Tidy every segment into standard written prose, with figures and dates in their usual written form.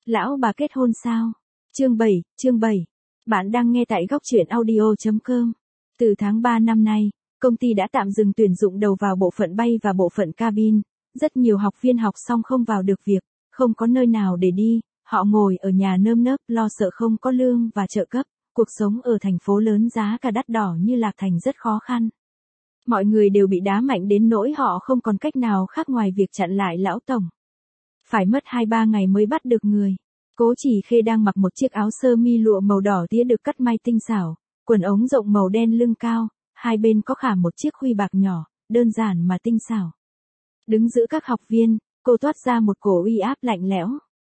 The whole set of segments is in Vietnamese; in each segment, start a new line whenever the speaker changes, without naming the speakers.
Lão bà kết hôn sao? Chương 7. Bạn đang nghe tại góc truyện audio.com. Từ tháng 3 năm nay, công ty đã tạm dừng tuyển dụng đầu vào bộ phận bay và bộ phận cabin. Rất nhiều học viên học xong không vào được việc, không có nơi nào để đi, họ ngồi ở nhà nơm nớp lo sợ không có lương và trợ cấp. Cuộc sống ở thành phố lớn giá cả đắt đỏ như Lạc Thành rất khó khăn. Mọi người đều bị đá mạnh đến nỗi họ không còn cách nào khác ngoài việc chặn lại lão tổng. Phải mất 2-3 ngày mới bắt được người. Cố Chỉ Khê đang mặc một chiếc áo sơ mi lụa màu đỏ tía được cắt may tinh xảo, quần ống rộng màu đen lưng cao, hai bên có khảm một chiếc khuy bạc nhỏ, đơn giản mà tinh xảo. Đứng giữa các học viên, cô toát ra một cổ uy áp lạnh lẽo.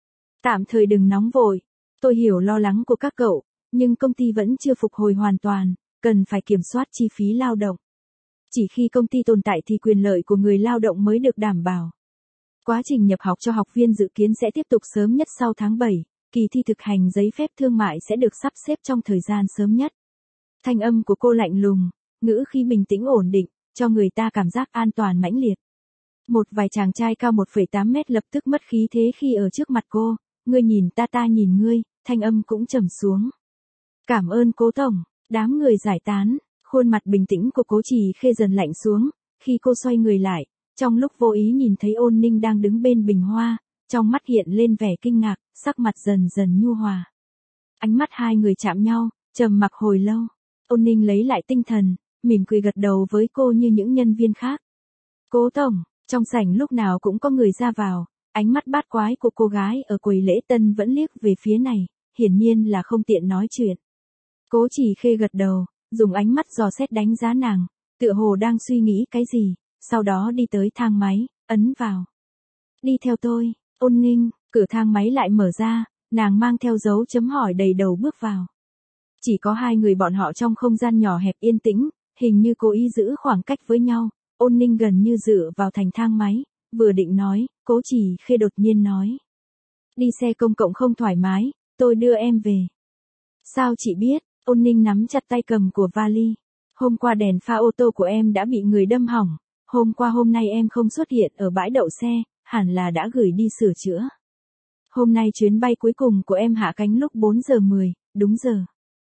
Tạm thời đừng nóng vội, tôi hiểu lo lắng của các cậu, nhưng công ty vẫn chưa phục hồi hoàn toàn, cần phải kiểm soát chi phí lao động. Chỉ khi công ty tồn tại thì quyền lợi của người lao động mới được đảm bảo. Quá trình nhập học cho học viên dự kiến sẽ tiếp tục sớm nhất sau tháng 7, kỳ thi thực hành giấy phép thương mại sẽ được sắp xếp trong thời gian sớm nhất. Thanh âm của cô lạnh lùng, ngữ khí bình tĩnh ổn định, cho người ta cảm giác an toàn mãnh liệt. Một vài chàng trai cao 1,8 mét lập tức mất khí thế khi ở trước mặt cô, ngươi nhìn ta nhìn ngươi, thanh âm cũng trầm xuống. Cảm ơn cố tổng, đám người giải tán, khuôn mặt bình tĩnh của Cố Chỉ Khê dần lạnh xuống, khi cô xoay người lại. Trong lúc vô ý nhìn thấy Ôn Ninh đang đứng bên bình hoa, trong mắt hiện lên vẻ kinh ngạc, sắc mặt dần dần nhu hòa. Ánh mắt hai người chạm nhau, trầm mặc hồi lâu. Ôn Ninh lấy lại tinh thần, mỉm cười gật đầu với cô như những nhân viên khác. Cố tổng, trong sảnh lúc nào cũng có người ra vào, ánh mắt bát quái của cô gái ở quầy lễ tân vẫn liếc về phía này, hiển nhiên là không tiện nói chuyện. Cố Chỉ Khê gật đầu, dùng ánh mắt dò xét đánh giá nàng, tựa hồ đang suy nghĩ cái gì. Sau đó đi tới thang máy, ấn vào. Đi theo tôi, Ôn Ninh, cửa thang máy lại mở ra, nàng mang theo dấu chấm hỏi đầy đầu bước vào. Chỉ có hai người bọn họ trong không gian nhỏ hẹp yên tĩnh, hình như cố ý giữ khoảng cách với nhau. Ôn Ninh gần như dựa vào thành thang máy, vừa định nói, Cố Chỉ Khê đột nhiên nói. Đi xe công cộng không thoải mái, tôi đưa em về. Sao chị biết? Ôn Ninh nắm chặt tay cầm của vali. Hôm qua đèn pha ô tô của em đã bị người đâm hỏng. Hôm nay em không xuất hiện ở bãi đậu xe, hẳn là đã gửi đi sửa chữa. Hôm nay chuyến bay cuối cùng của em hạ cánh lúc 4 giờ 10, đúng giờ.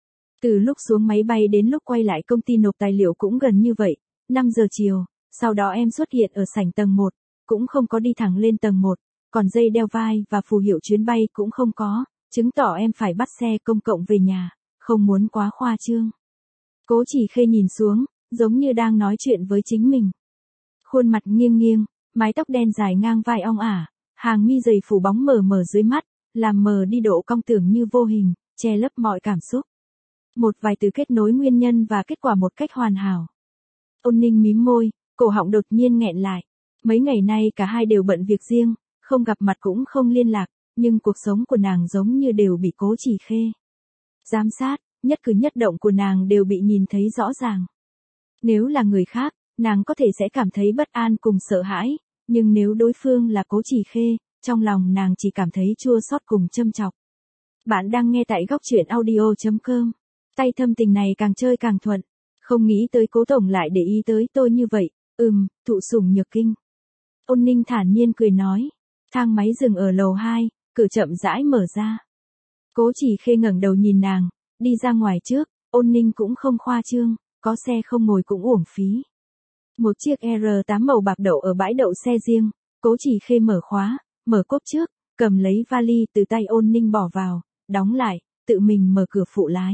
Từ lúc xuống máy bay đến lúc quay lại công ty nộp tài liệu cũng gần như vậy, 5 giờ chiều, sau đó em xuất hiện ở sảnh tầng 1, cũng không có đi thẳng lên tầng 1, còn dây đeo vai và phù hiệu chuyến bay cũng không có, chứng tỏ em phải bắt xe công cộng về nhà, không muốn quá khoa trương. Cố Chỉ Khê nhìn xuống, giống như đang nói chuyện với chính mình. Khuôn mặt nghiêng nghiêng, mái tóc đen dài ngang vai ong ả, hàng mi dày phủ bóng mờ mờ dưới mắt, làm mờ đi độ cong tưởng như vô hình, che lấp mọi cảm xúc. Một vài từ kết nối nguyên nhân và kết quả một cách hoàn hảo. Ôn Ninh mím môi, cổ họng đột nhiên nghẹn lại. Mấy ngày nay cả hai đều bận việc riêng, không gặp mặt cũng không liên lạc, nhưng cuộc sống của nàng giống như đều bị Cố Chỉ Khê giám sát, nhất cử nhất động của nàng đều bị nhìn thấy rõ ràng. Nếu là người khác, nàng có thể sẽ cảm thấy bất an cùng sợ hãi, nhưng nếu đối phương là Cố Chỉ Khê, trong lòng nàng chỉ cảm thấy chua xót cùng châm chọc. Bạn đang nghe tại góc truyện audio.com. Tay thâm tình này càng chơi càng thuận. Không nghĩ tới Cố tổng lại để ý tới tôi như vậy. Thụ sủng nhược kinh. Ôn Ninh thản nhiên cười nói. Thang máy dừng ở lầu 2, cửa chậm rãi mở ra. Cố Chỉ Khê ngẩng đầu nhìn nàng, đi ra ngoài trước. Ôn Ninh cũng không khoa trương, có xe không ngồi cũng uổng phí. Một chiếc R8 màu bạc đậu ở bãi đậu xe riêng, Cố Chỉ Khê mở khóa, mở cốp trước, cầm lấy vali từ tay Ôn Ninh bỏ vào, đóng lại, tự mình mở cửa phụ lái.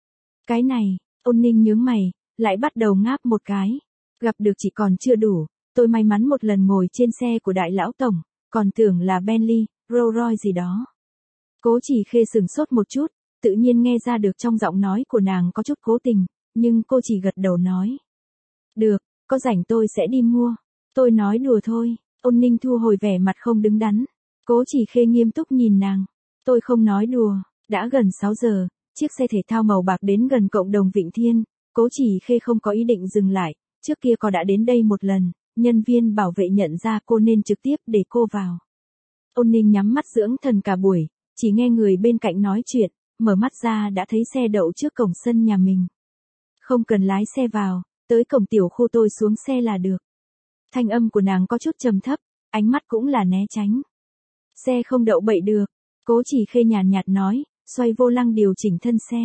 Cái này, Ôn Ninh nhướng mày, lại bắt đầu ngáp một cái. Gặp được chỉ còn chưa đủ, tôi may mắn một lần ngồi trên xe của đại lão tổng, còn tưởng là Bentley, Rolls Royce gì đó. Cố Chỉ Khê sửng sốt một chút, tự nhiên nghe ra được trong giọng nói của nàng có chút cố tình, nhưng cô chỉ gật đầu nói. Được, có rảnh tôi sẽ đi mua. Tôi nói đùa thôi. Ôn Ninh thu hồi vẻ mặt không đứng đắn. Cố Chỉ Khê nghiêm túc nhìn nàng. Tôi không nói đùa. Đã gần 6 giờ, chiếc xe thể thao màu bạc đến gần cộng đồng Vịnh Thiên. Cố Chỉ Khê không có ý định dừng lại. Trước kia cô đã đến đây một lần. Nhân viên bảo vệ nhận ra cô nên trực tiếp để cô vào. Ôn Ninh nhắm mắt dưỡng thần cả buổi, chỉ nghe người bên cạnh nói chuyện, mở mắt ra đã thấy xe đậu trước cổng sân nhà mình. Không cần lái xe vào, tới cổng tiểu khu tôi xuống xe là được. Thanh âm của nàng có chút trầm thấp, ánh mắt cũng là né tránh. Xe không đậu bậy được, Cố Chỉ Khê nhàn nhạt nói, xoay vô lăng điều chỉnh thân xe.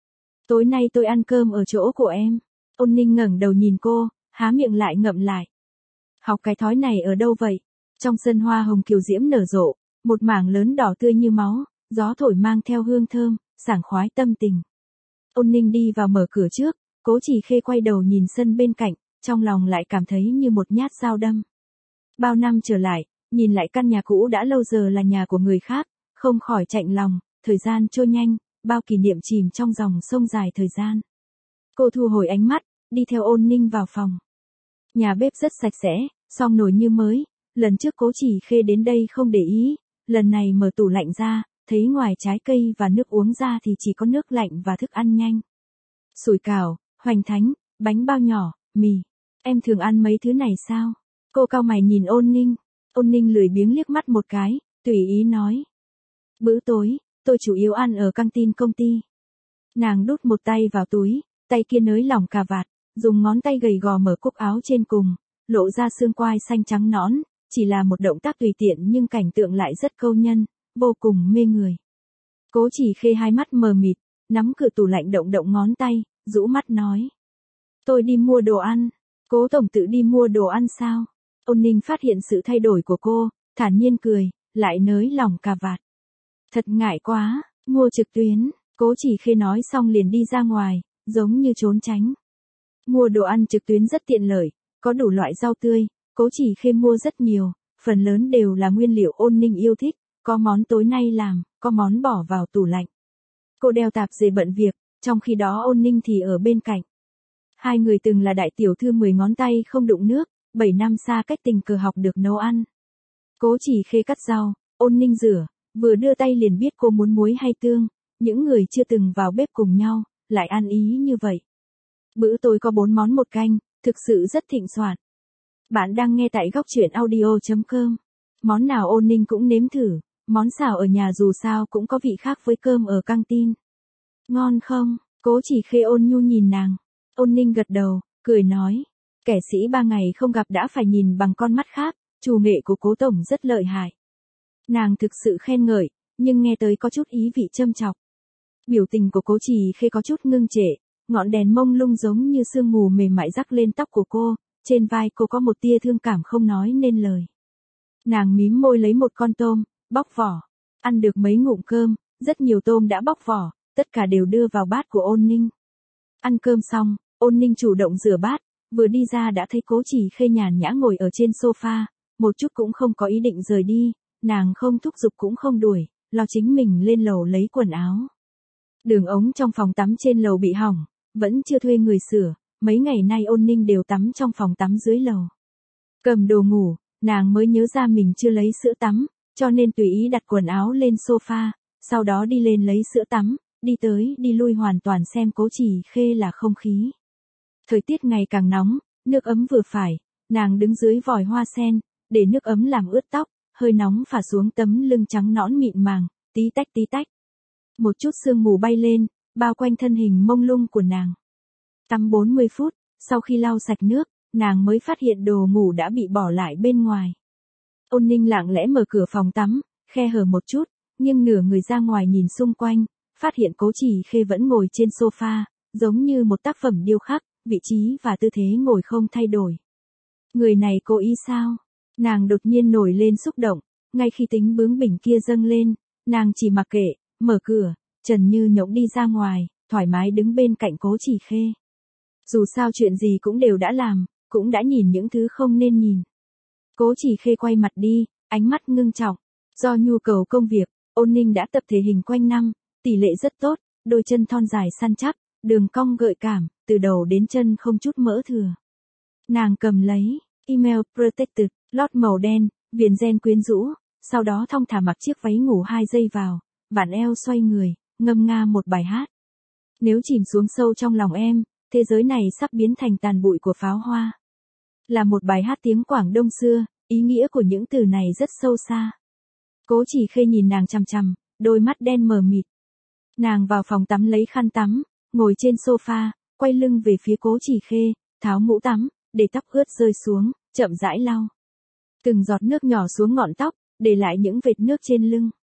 Tối nay tôi ăn cơm ở chỗ của em. Ôn Ninh ngẩng đầu nhìn cô, há miệng lại ngậm lại. Học cái thói này ở đâu vậy? Trong sân hoa hồng kiều diễm nở rộ, một mảng lớn đỏ tươi như máu, gió thổi mang theo hương thơm, sảng khoái tâm tình. Ôn Ninh đi vào mở cửa trước, Cố Chỉ Khê quay đầu nhìn sân bên cạnh, trong lòng lại cảm thấy như một nhát dao đâm. Bao năm trở lại, nhìn lại căn nhà cũ đã lâu giờ là nhà của người khác, không khỏi chạnh lòng, thời gian trôi nhanh, bao kỷ niệm chìm trong dòng sông dài thời gian. Cô thu hồi ánh mắt, đi theo Ôn Ninh vào phòng. Nhà bếp rất sạch sẽ, xong nồi như mới, lần trước Cố Chỉ Khê đến đây không để ý, lần này mở tủ lạnh ra, thấy ngoài trái cây và nước uống ra thì chỉ có nước lạnh và thức ăn nhanh. Sủi cảo, hoành thánh, bánh bao nhỏ, mì. Em thường ăn mấy thứ này sao? Cô cau mày nhìn Ôn Ninh. Ôn Ninh lười biếng liếc mắt một cái, tùy ý nói. Bữa tối, tôi chủ yếu ăn ở căng tin công ty. Nàng đút một tay vào túi, tay kia nới lỏng cà vạt, dùng ngón tay gầy gò mở cúc áo trên cùng, lộ ra xương quai xanh trắng nõn, chỉ là một động tác tùy tiện nhưng cảnh tượng lại rất câu nhân, vô cùng mê người. Cố Chỉ Khê hai mắt mờ mịt, nắm cửa tủ lạnh động động ngón tay, rũ mắt nói. Tôi đi mua đồ ăn. Cố tổng tự đi mua đồ ăn sao? Ôn Ninh phát hiện sự thay đổi của cô, thản nhiên cười, lại nới lỏng cà vạt. Thật ngại quá, mua trực tuyến. Cố Chỉ Khê nói xong liền đi ra ngoài, giống như trốn tránh. Mua đồ ăn trực tuyến rất tiện lợi, có đủ loại rau tươi, Cố Chỉ Khê mua rất nhiều, phần lớn đều là nguyên liệu Ôn Ninh yêu thích, có món tối nay làm, có món bỏ vào tủ lạnh. Cô đeo tạp dề bận việc, trong khi đó Ôn Ninh thì ở bên cạnh. Hai người từng là đại tiểu thư 10 ngón tay không đụng nước, 7 năm xa cách tình cờ học được nấu ăn. Cố Chỉ Khê cắt rau, Ôn Ninh rửa, vừa đưa tay liền biết cô muốn muối hay tương, những người chưa từng vào bếp cùng nhau, lại ăn ý như vậy. Bữa tối có 4 món một canh, thực sự rất thịnh soạn. Bạn đang nghe tại góc truyện audio.com. Món nào Ôn Ninh cũng nếm thử, món xào ở nhà dù sao cũng có vị khác với cơm ở căng tin. Ngon không? Cố Chỉ Khê ôn nhu nhìn nàng. Ôn Ninh gật đầu, cười nói. Kẻ sĩ 3 ngày không gặp đã phải nhìn bằng con mắt khác, chủ nghệ của Cố tổng rất lợi hại. Nàng thực sự khen ngợi, nhưng nghe tới có chút ý vị châm chọc. Biểu tình của Cố Chỉ Khê có chút ngưng trệ, ngọn đèn mông lung giống như sương mù mềm mại rắc lên tóc của cô, trên vai cô có một tia thương cảm không nói nên lời. Nàng mím môi lấy một con tôm, bóc vỏ, ăn được mấy ngụm cơm, rất nhiều tôm đã bóc vỏ, tất cả đều đưa vào bát của Ôn Ninh. Ăn cơm xong, Ôn Ninh chủ động rửa bát, vừa đi ra đã thấy Cố Chỉ Khê nhàn nhã ngồi ở trên sofa, một chút cũng không có ý định rời đi, nàng không thúc giục cũng không đuổi, lo chính mình lên lầu lấy quần áo. Đường ống trong phòng tắm trên lầu bị hỏng, vẫn chưa thuê người sửa, mấy ngày nay Ôn Ninh đều tắm trong phòng tắm dưới lầu. Cầm đồ ngủ, nàng mới nhớ ra mình chưa lấy sữa tắm, cho nên tùy ý đặt quần áo lên sofa, sau đó đi lên lấy sữa tắm, đi tới đi lui hoàn toàn xem Cố Chỉ Khê là không khí. Thời tiết ngày càng nóng, nước ấm vừa phải, nàng đứng dưới vòi hoa sen, để nước ấm làm ướt tóc, hơi nóng phả xuống tấm lưng trắng nõn mịn màng, tí tách tí tách. Một chút sương mù bay lên, bao quanh thân hình mông lung của nàng. Tắm 40 phút, sau khi lau sạch nước, nàng mới phát hiện đồ ngủ đã bị bỏ lại bên ngoài. Ôn Ninh lặng lẽ mở cửa phòng tắm, khe hở một chút, nhưng nửa người ra ngoài nhìn xung quanh, phát hiện Cố Chỉ Khê vẫn ngồi trên sofa, giống như một tác phẩm điêu khắc, vị trí và tư thế ngồi không thay đổi. Người này cố ý sao? Nàng đột nhiên nổi lên xúc động, ngay khi tính bướng bỉnh kia dâng lên, nàng chỉ mặc kệ, mở cửa, trần như nhộng đi ra ngoài, thoải mái đứng bên cạnh Cố Chỉ Khê. Dù sao chuyện gì cũng đều đã làm, cũng đã nhìn những thứ không nên nhìn. Cố Chỉ Khê quay mặt đi, ánh mắt ngưng trọng. Do nhu cầu công việc, Ôn Ninh đã tập thể hình quanh năm, tỷ lệ rất tốt, đôi chân thon dài săn chắc, đường cong gợi cảm, từ đầu đến chân không chút mỡ thừa. Nàng cầm lấy, email protected, lót màu đen, viền ren quyến rũ, sau đó thong thả mặc chiếc váy ngủ 2 giây vào, vặn eo xoay người, ngâm nga một bài hát. Nếu chìm xuống sâu trong lòng em, thế giới này sắp biến thành tàn bụi của pháo hoa. Là một bài hát tiếng Quảng Đông xưa, ý nghĩa của những từ này rất sâu xa. Cố Chỉ Khê nhìn nàng chằm chằm, đôi mắt đen mờ mịt. Nàng vào phòng tắm lấy khăn tắm, ngồi trên sofa, quay lưng về phía Cố Chỉ Khê, tháo mũ tắm, để tóc ướt rơi xuống, chậm rãi lau. Từng giọt nước nhỏ xuống ngọn tóc, để lại những vệt nước trên lưng.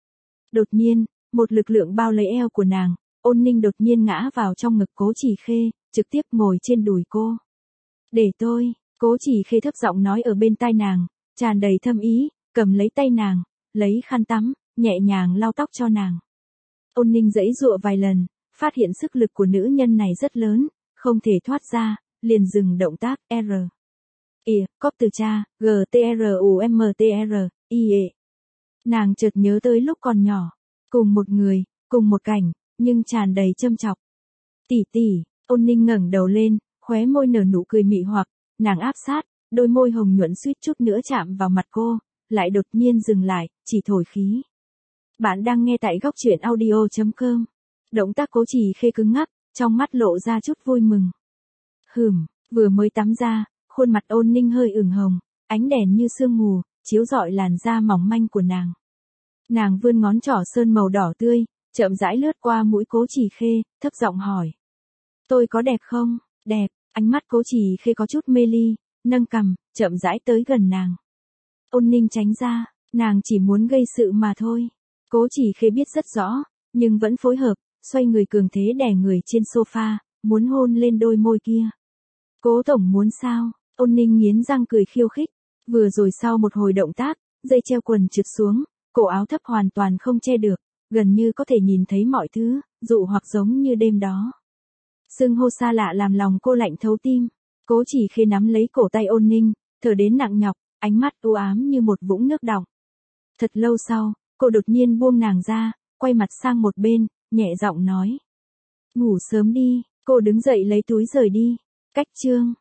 Đột nhiên, một lực lượng bao lấy eo của nàng, Ôn Ninh đột nhiên ngã vào trong ngực Cố Chỉ Khê, trực tiếp ngồi trên đùi cô. Để tôi, Cố Chỉ Khê thấp giọng nói ở bên tai nàng, tràn đầy thâm ý, cầm lấy tay nàng, lấy khăn tắm, nhẹ nhàng lau tóc cho nàng. Ôn Ninh giãy giụa vài lần, phát hiện sức lực của nữ nhân này rất lớn, không thể thoát ra, liền dừng động tác. Cóp từ cha, GTRUMTR, IE. Nàng chợt nhớ tới lúc còn nhỏ, cùng một người, cùng một cảnh, nhưng tràn đầy châm chọc. Tỷ tỷ, Ôn Ninh ngẩng đầu lên, khóe môi nở nụ cười mị hoặc, nàng áp sát, đôi môi hồng nhuận suýt chút nữa chạm vào mặt cô, lại đột nhiên dừng lại, chỉ thổi khí. Bạn đang nghe tại góc truyện audio.com. Động tác Cố Chỉ Khê cứng ngắc, trong mắt lộ ra chút vui mừng. Vừa mới tắm ra, khuôn mặt Ôn Ninh hơi ửng hồng, ánh đèn như sương mù, chiếu rọi làn da mỏng manh của nàng. Nàng vươn ngón trỏ sơn màu đỏ tươi, chậm rãi lướt qua mũi Cố Chỉ Khê, thấp giọng hỏi. Tôi có đẹp không? Đẹp, ánh mắt Cố Chỉ Khê có chút mê ly, nâng cằm, chậm rãi tới gần nàng. Ôn Ninh tránh ra, nàng chỉ muốn gây sự mà thôi. Cố Chỉ Khê biết rất rõ, nhưng vẫn phối hợp, xoay người cường thế đè người trên sofa, muốn hôn lên đôi môi kia. Cố tổng muốn sao? Ôn Ninh nghiến răng cười khiêu khích. Vừa rồi sau một hồi động tác, dây treo quần trượt xuống, cổ áo thấp hoàn toàn không che được, gần như có thể nhìn thấy mọi thứ, dụ hoặc giống như đêm đó. Xưng hô xa lạ làm lòng cô lạnh thấu tim. Cố Chỉ Khê nắm lấy cổ tay Ôn Ninh, thở đến nặng nhọc, ánh mắt u ám như một vũng nước đọng. Thật lâu sau, cô đột nhiên buông nàng ra, quay mặt sang một bên, nhẹ giọng nói. Ngủ sớm đi, cô đứng dậy lấy túi rời đi. Cách chương.